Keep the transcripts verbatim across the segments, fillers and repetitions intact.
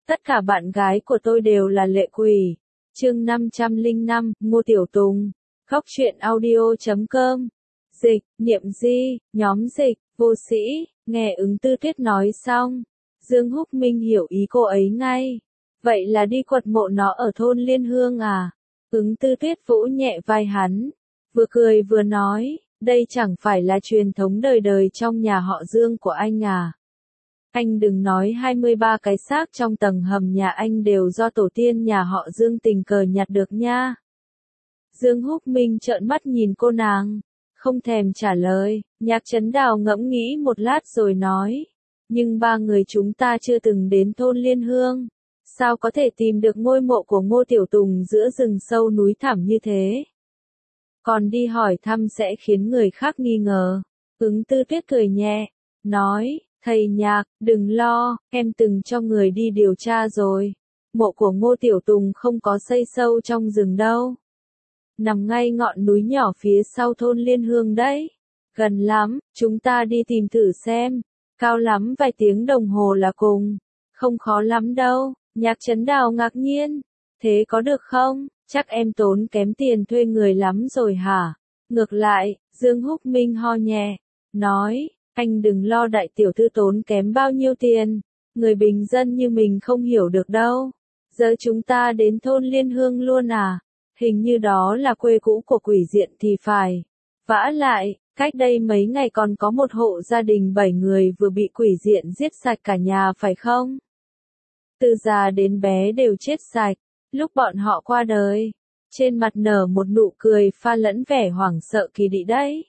Tất cả bạn gái của tôi đều là lệ quỷ. Chương năm trăm lẻ năm, Ngô Tiểu Tùng. Góc truyện audio chấm com. Dịch, Niệm Di, nhóm dịch, vô sĩ, nghe Ứng Tư Tuyết nói xong. Dương Húc Minh hiểu ý cô ấy ngay. Vậy là đi quật mộ nó ở thôn Liên Hương à? Ứng Tư Tuyết vỗ nhẹ vai hắn. Vừa cười vừa nói, đây chẳng phải là truyền thống đời đời trong nhà họ Dương của anh à? Anh đừng nói hai mươi ba cái xác trong tầng hầm nhà anh đều do tổ tiên nhà họ Dương tình cờ nhặt được nha. Dương Húc Minh trợn mắt nhìn cô nàng, không thèm trả lời. Nhạc Trấn Đào ngẫm nghĩ một lát rồi nói, nhưng ba người chúng ta chưa từng đến thôn Liên Hương, sao có thể tìm được ngôi mộ của Ngô Tiểu Tùng giữa rừng sâu núi thẳm như thế? Còn đi hỏi thăm sẽ khiến người khác nghi ngờ. Ứng Tư Tuyết cười nhẹ, nói, thầy Nhạc, đừng lo, em từng cho người đi điều tra rồi. Mộ của Ngô Tiểu Tùng không có xây sâu trong rừng đâu. Nằm ngay ngọn núi nhỏ phía sau thôn Liên Hương đấy. Gần lắm, chúng ta đi tìm thử xem. Cao lắm vài tiếng đồng hồ là cùng. Không khó lắm đâu. Nhạc Trấn Đào ngạc nhiên. Thế có được không? Chắc em tốn kém tiền thuê người lắm rồi hả? Ngược lại, Dương Húc Minh ho nhẹ, nói, anh đừng lo đại tiểu thư tốn kém bao nhiêu tiền. Người bình dân như mình không hiểu được đâu. Giờ chúng ta đến thôn Liên Hương luôn à? Hình như đó là quê cũ của quỷ diện thì phải. Vả lại, cách đây mấy ngày còn có một hộ gia đình bảy người vừa bị quỷ diện giết sạch cả nhà phải không? Từ già đến bé đều chết sạch. Lúc bọn họ qua đời, trên mặt nở một nụ cười pha lẫn vẻ hoảng sợ kỳ dị đấy.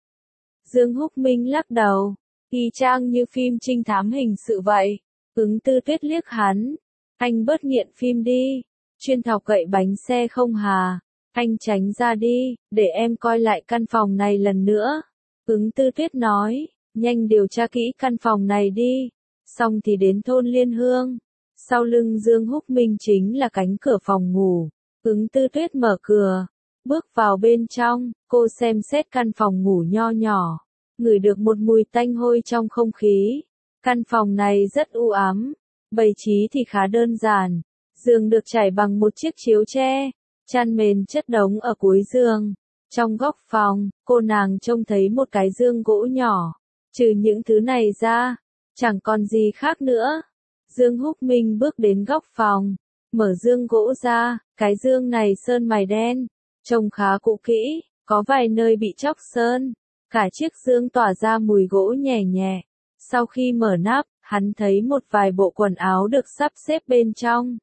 Dương Húc Minh lắc đầu, y chang như phim trinh thám hình sự vậy. Ứng Tư Tuyết liếc hắn, anh bớt nghiện phim đi, chuyên thọc gậy bánh xe không hà, anh tránh ra đi, để em coi lại căn phòng này lần nữa. Ứng Tư Tuyết nói, nhanh điều tra kỹ căn phòng này đi, xong thì đến thôn Liên Hương. Sau lưng Dương Húc Minh chính là cánh cửa phòng ngủ. Ứng Tư Tuyết mở cửa, bước vào bên trong, cô xem xét căn phòng ngủ nho nhỏ, ngửi được một mùi tanh hôi trong không khí. Căn phòng này rất u ám, bày trí thì khá đơn giản, giường được trải bằng một chiếc chiếu tre, chăn mền chất đống ở cuối giường. Trong góc phòng, cô nàng trông thấy một cái giường gỗ nhỏ, trừ những thứ này ra, chẳng còn gì khác nữa. Dương Húc Minh bước đến góc phòng, mở giường gỗ ra, cái giường này sơn mài đen, trông khá cũ kỹ, có vài nơi bị chóc sơn, cả chiếc giường tỏa ra mùi gỗ nhẹ nhẹ. Sau khi mở nắp, hắn thấy một vài bộ quần áo được sắp xếp bên trong.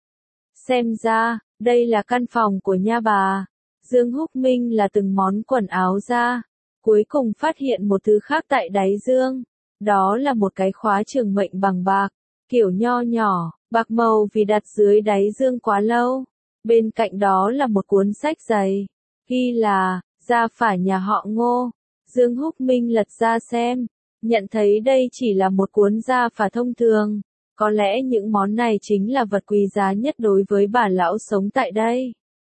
Xem ra, đây là căn phòng của nha bà. Dương Húc Minh là từng món quần áo ra, cuối cùng phát hiện một thứ khác tại đáy giường, đó là một cái khóa trường mệnh bằng bạc. Kiểu nho nhỏ, bạc màu vì đặt dưới đáy giường quá lâu. Bên cạnh đó là một cuốn sách dày, ghi là, gia phả nhà họ Ngô. Dương Húc Minh lật ra xem, nhận thấy đây chỉ là một cuốn gia phả thông thường. Có lẽ những món này chính là vật quý giá nhất đối với bà lão sống tại đây.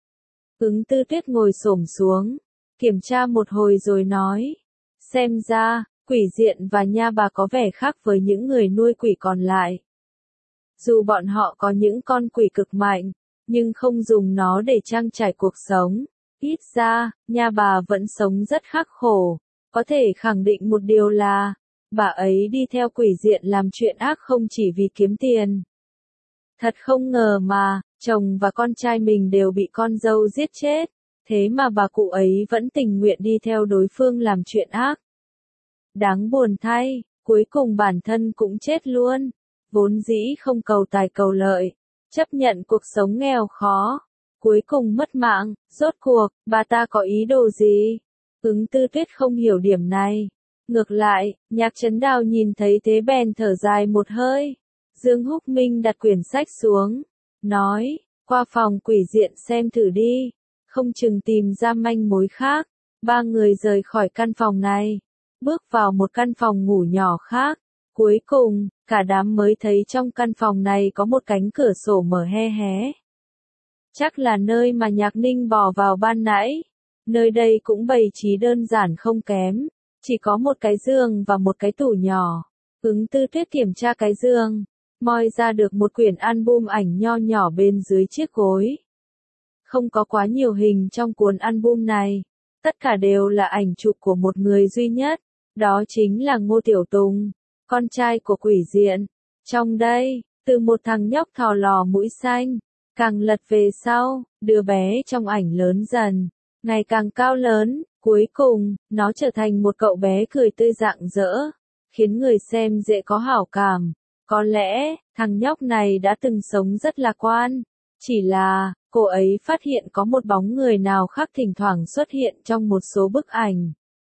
Ứng Tư Tuyết ngồi xổm xuống, kiểm tra một hồi rồi nói, xem ra, quỷ diện và nha bà có vẻ khác với những người nuôi quỷ còn lại. Dù bọn họ có những con quỷ cực mạnh, nhưng không dùng nó để trang trải cuộc sống. Ít ra, nha bà vẫn sống rất khắc khổ. Có thể khẳng định một điều là, bà ấy đi theo quỷ diện làm chuyện ác không chỉ vì kiếm tiền. Thật không ngờ mà, chồng và con trai mình đều bị con dâu giết chết, thế mà bà cụ ấy vẫn tình nguyện đi theo đối phương làm chuyện ác. Đáng buồn thay, cuối cùng bản thân cũng chết luôn. Vốn dĩ không cầu tài cầu lợi, chấp nhận cuộc sống nghèo khó, cuối cùng mất mạng. Rốt cuộc, bà ta có ý đồ gì? Ứng Tư Tuyết không hiểu điểm này. Ngược lại, Nhạc Trấn Đào nhìn thấy thế bèn thở dài một hơi. Dương Húc Minh đặt quyển sách xuống, nói, qua phòng quỷ diện xem thử đi, không chừng tìm ra manh mối khác. Ba người rời khỏi căn phòng này, bước vào một căn phòng ngủ nhỏ khác. Cuối cùng, cả đám mới thấy trong căn phòng này có một cánh cửa sổ mở hé hé. Chắc là nơi mà Nhạc Ninh bỏ vào ban nãy. Nơi đây cũng bày trí đơn giản không kém, chỉ có một cái giường và một cái tủ nhỏ. Ứng Tư Tuyết kiểm tra cái giường, moi ra được một quyển album ảnh nho nhỏ bên dưới chiếc gối. Không có quá nhiều hình trong cuốn album này, tất cả đều là ảnh chụp của một người duy nhất, đó chính là Ngô Tiểu Tùng, con trai của Quỷ Diện. Trong đây, từ một thằng nhóc thò lò mũi xanh, càng lật về sau, đứa bé trong ảnh lớn dần, ngày càng cao lớn, cuối cùng, nó trở thành một cậu bé cười tươi rạng rỡ, khiến người xem dễ có hảo cảm. Có lẽ, thằng nhóc này đã từng sống rất lạc quan, chỉ là, cô ấy phát hiện có một bóng người nào khác thỉnh thoảng xuất hiện trong một số bức ảnh.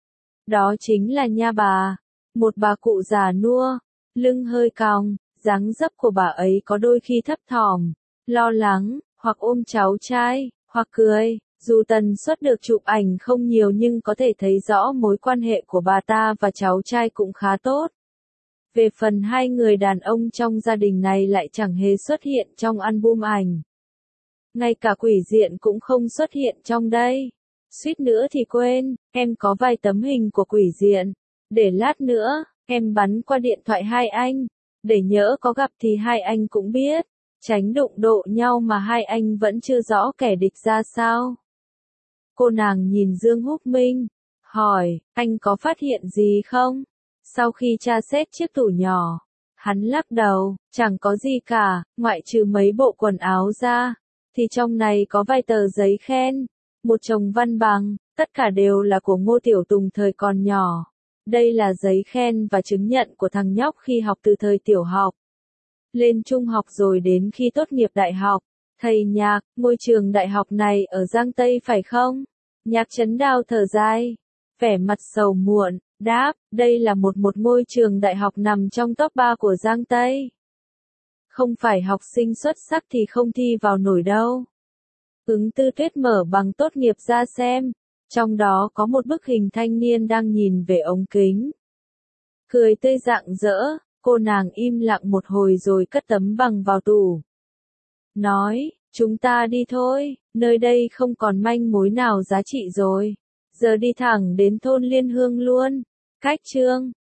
Đó chính là nha bà, một bà cụ già nua, lưng hơi cong, dáng dấp của bà ấy có đôi khi thấp thỏm, lo lắng, hoặc ôm cháu trai, hoặc cười. Dù tần suất được chụp ảnh không nhiều nhưng có thể thấy rõ mối quan hệ của bà ta và cháu trai cũng khá tốt. Về phần hai người đàn ông trong gia đình này lại chẳng hề xuất hiện trong album ảnh. Ngay cả Quỷ Diện cũng không xuất hiện trong đây. Suýt nữa thì quên, em có vài tấm hình của Quỷ Diện. Để lát nữa, em bắn qua điện thoại hai anh. Để nhỡ có gặp thì hai anh cũng biết. Tránh đụng độ nhau mà hai anh vẫn chưa rõ kẻ địch ra sao. Cô nàng nhìn Dương Húc Minh, hỏi, anh có phát hiện gì không? Sau khi tra xét chiếc tủ nhỏ, hắn lắc đầu, chẳng có gì cả, ngoại trừ mấy bộ quần áo ra, thì trong này có vài tờ giấy khen, một chồng văn bằng, tất cả đều là của Ngô Tiểu Tùng thời còn nhỏ. Đây là giấy khen và chứng nhận của thằng nhóc khi học từ thời tiểu học. Lên trung học rồi đến khi tốt nghiệp đại học. Thầy Nhạc, ngôi trường đại học này ở Giang Tây phải không? Nhạc Trấn Đao thở dài, vẻ mặt sầu muộn, đáp, đây là một một ngôi trường đại học nằm trong top ba của Giang Tây. Không phải học sinh xuất sắc thì không thi vào nổi đâu. Ứng Tư Tuyết mở bằng tốt nghiệp ra xem, trong đó có một bức hình thanh niên đang nhìn về ống kính. Cười tươi rạng rỡ, cô nàng im lặng một hồi rồi cất tấm bằng vào tủ. Nói, chúng ta đi thôi, nơi đây không còn manh mối nào giá trị rồi. Giờ đi thẳng đến thôn Liên Hương luôn. Cách chương